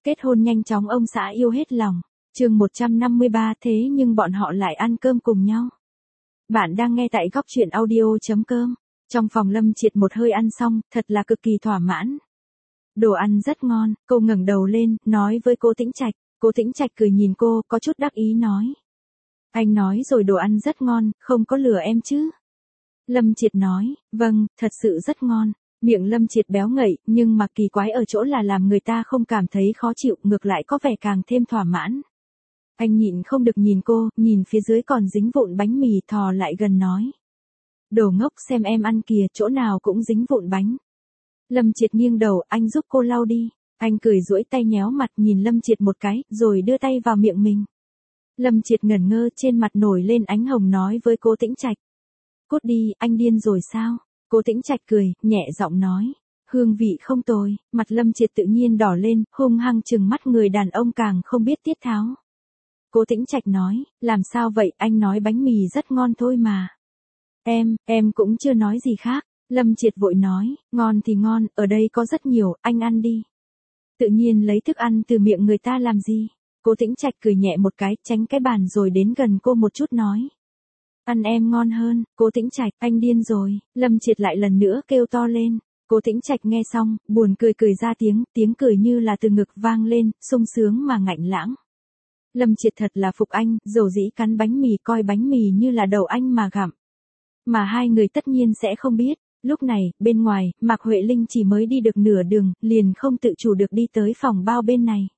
Kết hôn nhanh chóng ông xã yêu hết lòng. Chương 153 thế nhưng bọn họ lại ăn cơm cùng nhau. Bạn đang nghe tại góc truyện audio.com. Trong phòng Lâm Triệt một hơi ăn xong, thật là cực kỳ thỏa mãn. Đồ ăn rất ngon, cô ngẩng đầu lên, nói với cô Tĩnh Trạch. Cô Tĩnh Trạch cười nhìn cô, có chút đắc ý nói. Anh nói rồi đồ ăn rất ngon, không có lừa em chứ. Lâm Triệt nói, vâng, thật sự rất ngon. Miệng Lâm Triệt béo ngậy, nhưng mà kỳ quái ở chỗ là làm người ta không cảm thấy khó chịu, ngược lại có vẻ càng thêm thỏa mãn. Anh nhịn không được nhìn cô, nhìn phía dưới còn dính vụn bánh mì, thò lại gần nói. Đồ ngốc, xem em ăn kìa, chỗ nào cũng dính vụn bánh. Lâm Triệt nghiêng đầu, anh giúp cô lau đi. Anh cười duỗi tay nhéo mặt nhìn Lâm Triệt một cái, rồi đưa tay vào miệng mình. Lâm Triệt ngẩn ngơ, trên mặt nổi lên ánh hồng, nói với cô Tĩnh Trạch. Cút đi, anh điên rồi sao? Cô Tĩnh Trạch cười, nhẹ giọng nói. Hương vị không tồi. Mặt Lâm Triệt tự nhiên đỏ lên, hung hăng trừng mắt người đàn ông càng không biết tiết tháo. Cô Tĩnh Trạch nói, làm sao vậy, anh nói bánh mì rất ngon thôi mà. Em cũng chưa nói gì khác. Lâm Triệt vội nói, ngon thì ngon, ở đây có rất nhiều, anh ăn đi. Tự nhiên lấy thức ăn từ miệng người ta làm gì? Cô Tĩnh Trạch cười nhẹ một cái, tránh cái bàn rồi đến gần cô một chút nói. Ăn em ngon hơn. Cô Tĩnh Trạch, anh điên rồi. Lâm Triệt lại lần nữa kêu to lên. Cô Tĩnh Trạch nghe xong, buồn cười cười ra tiếng cười như là từ ngực vang lên, sung sướng mà ngạnh lãng. Lâm Triệt thật là phục anh, dầu dĩ cắn bánh mì, coi bánh mì như là đầu anh mà gặm. Mà hai người tất nhiên sẽ không biết. Lúc này, bên ngoài, Mạc Huệ Linh chỉ mới đi được nửa đường, liền không tự chủ được đi tới phòng bao bên này.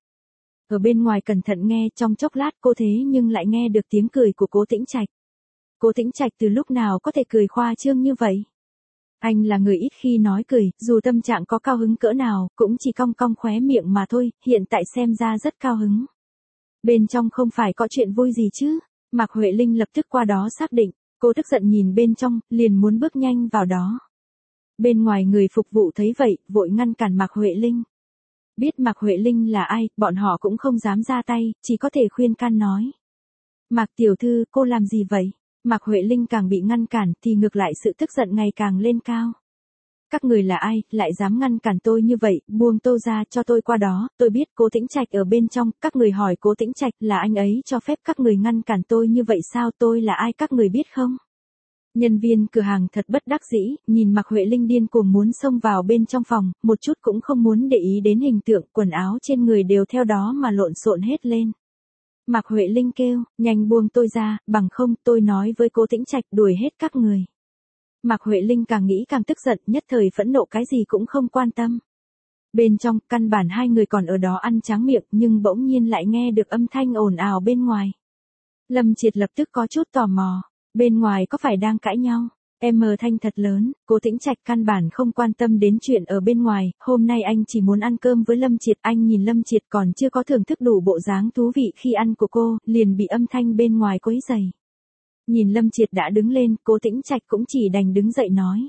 Ở bên ngoài cẩn thận nghe, trong chốc lát cô thế nhưng lại nghe được tiếng cười của cô Tĩnh Trạch. Cô Tĩnh Trạch từ lúc nào có thể cười khoa trương như vậy? Anh là người ít khi nói cười, dù tâm trạng có cao hứng cỡ nào, cũng chỉ cong cong khóe miệng mà thôi, hiện tại xem ra rất cao hứng. Bên trong không phải có chuyện vui gì chứ? Mạc Huệ Linh lập tức qua đó xác định, cô tức giận nhìn bên trong, liền muốn bước nhanh vào đó. Bên ngoài người phục vụ thấy vậy, vội ngăn cản Mạc Huệ Linh. Biết Mạc Huệ Linh là ai, bọn họ cũng không dám ra tay, chỉ có thể khuyên can nói. Mạc tiểu thư, cô làm gì vậy? Mạc Huệ Linh càng bị ngăn cản thì ngược lại sự tức giận ngày càng lên cao. Các người là ai, lại dám ngăn cản tôi như vậy, buông tôi ra cho tôi qua đó, tôi biết cô Tĩnh Trạch ở bên trong, các người hỏi cô Tĩnh Trạch là anh ấy cho phép các người ngăn cản tôi như vậy sao, tôi là ai các người biết không? Nhân viên cửa hàng thật bất đắc dĩ, nhìn Mạc Huệ Linh điên cuồng muốn xông vào bên trong phòng, một chút cũng không muốn để ý đến hình tượng, quần áo trên người đều theo đó mà lộn xộn hết lên. Mạc Huệ Linh kêu, nhanh buông tôi ra, bằng không tôi nói với cô Tĩnh Trạch đuổi hết các người. Mạc Huệ Linh càng nghĩ càng tức giận, nhất thời phẫn nộ cái gì cũng không quan tâm. Bên trong, căn bản hai người còn ở đó ăn tráng miệng, nhưng bỗng nhiên lại nghe được âm thanh ồn ào bên ngoài. Lâm Triệt lập tức có chút tò mò, bên ngoài có phải đang cãi nhau? Thanh thật lớn, cô Tĩnh Trạch căn bản không quan tâm đến chuyện ở bên ngoài, hôm nay anh chỉ muốn ăn cơm với Lâm Triệt, anh nhìn Lâm Triệt còn chưa có thưởng thức đủ bộ dáng thú vị khi ăn của cô, liền bị âm thanh bên ngoài quấy rầy. Nhìn Lâm Triệt đã đứng lên, cô Tĩnh Trạch cũng chỉ đành đứng dậy nói.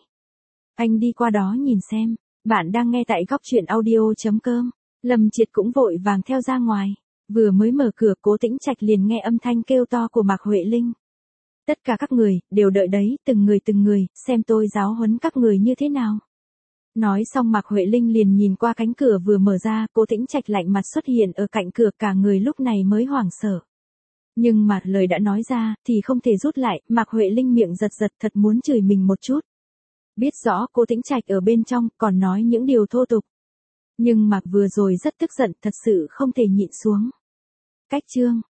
Anh đi qua đó nhìn xem, bạn đang nghe tại góc truyện audio.com. Lâm Triệt cũng vội vàng theo ra ngoài, vừa mới mở cửa cô Tĩnh Trạch liền nghe âm thanh kêu to của Mạc Huệ Linh. Tất cả các người, đều đợi đấy, từng người, xem tôi giáo huấn các người như thế nào. Nói xong Mạc Huệ Linh liền nhìn qua cánh cửa vừa mở ra, cô Tĩnh Trạch lạnh mặt xuất hiện ở cạnh cửa, cả người lúc này mới hoảng sợ. Nhưng mà lời đã nói ra, thì không thể rút lại, Mạc Huệ Linh miệng giật thật muốn chửi mình một chút. Biết rõ cô Tĩnh Trạch ở bên trong, còn nói những điều thô tục. Nhưng mà vừa rồi rất tức giận, thật sự không thể nhịn xuống. Cách chương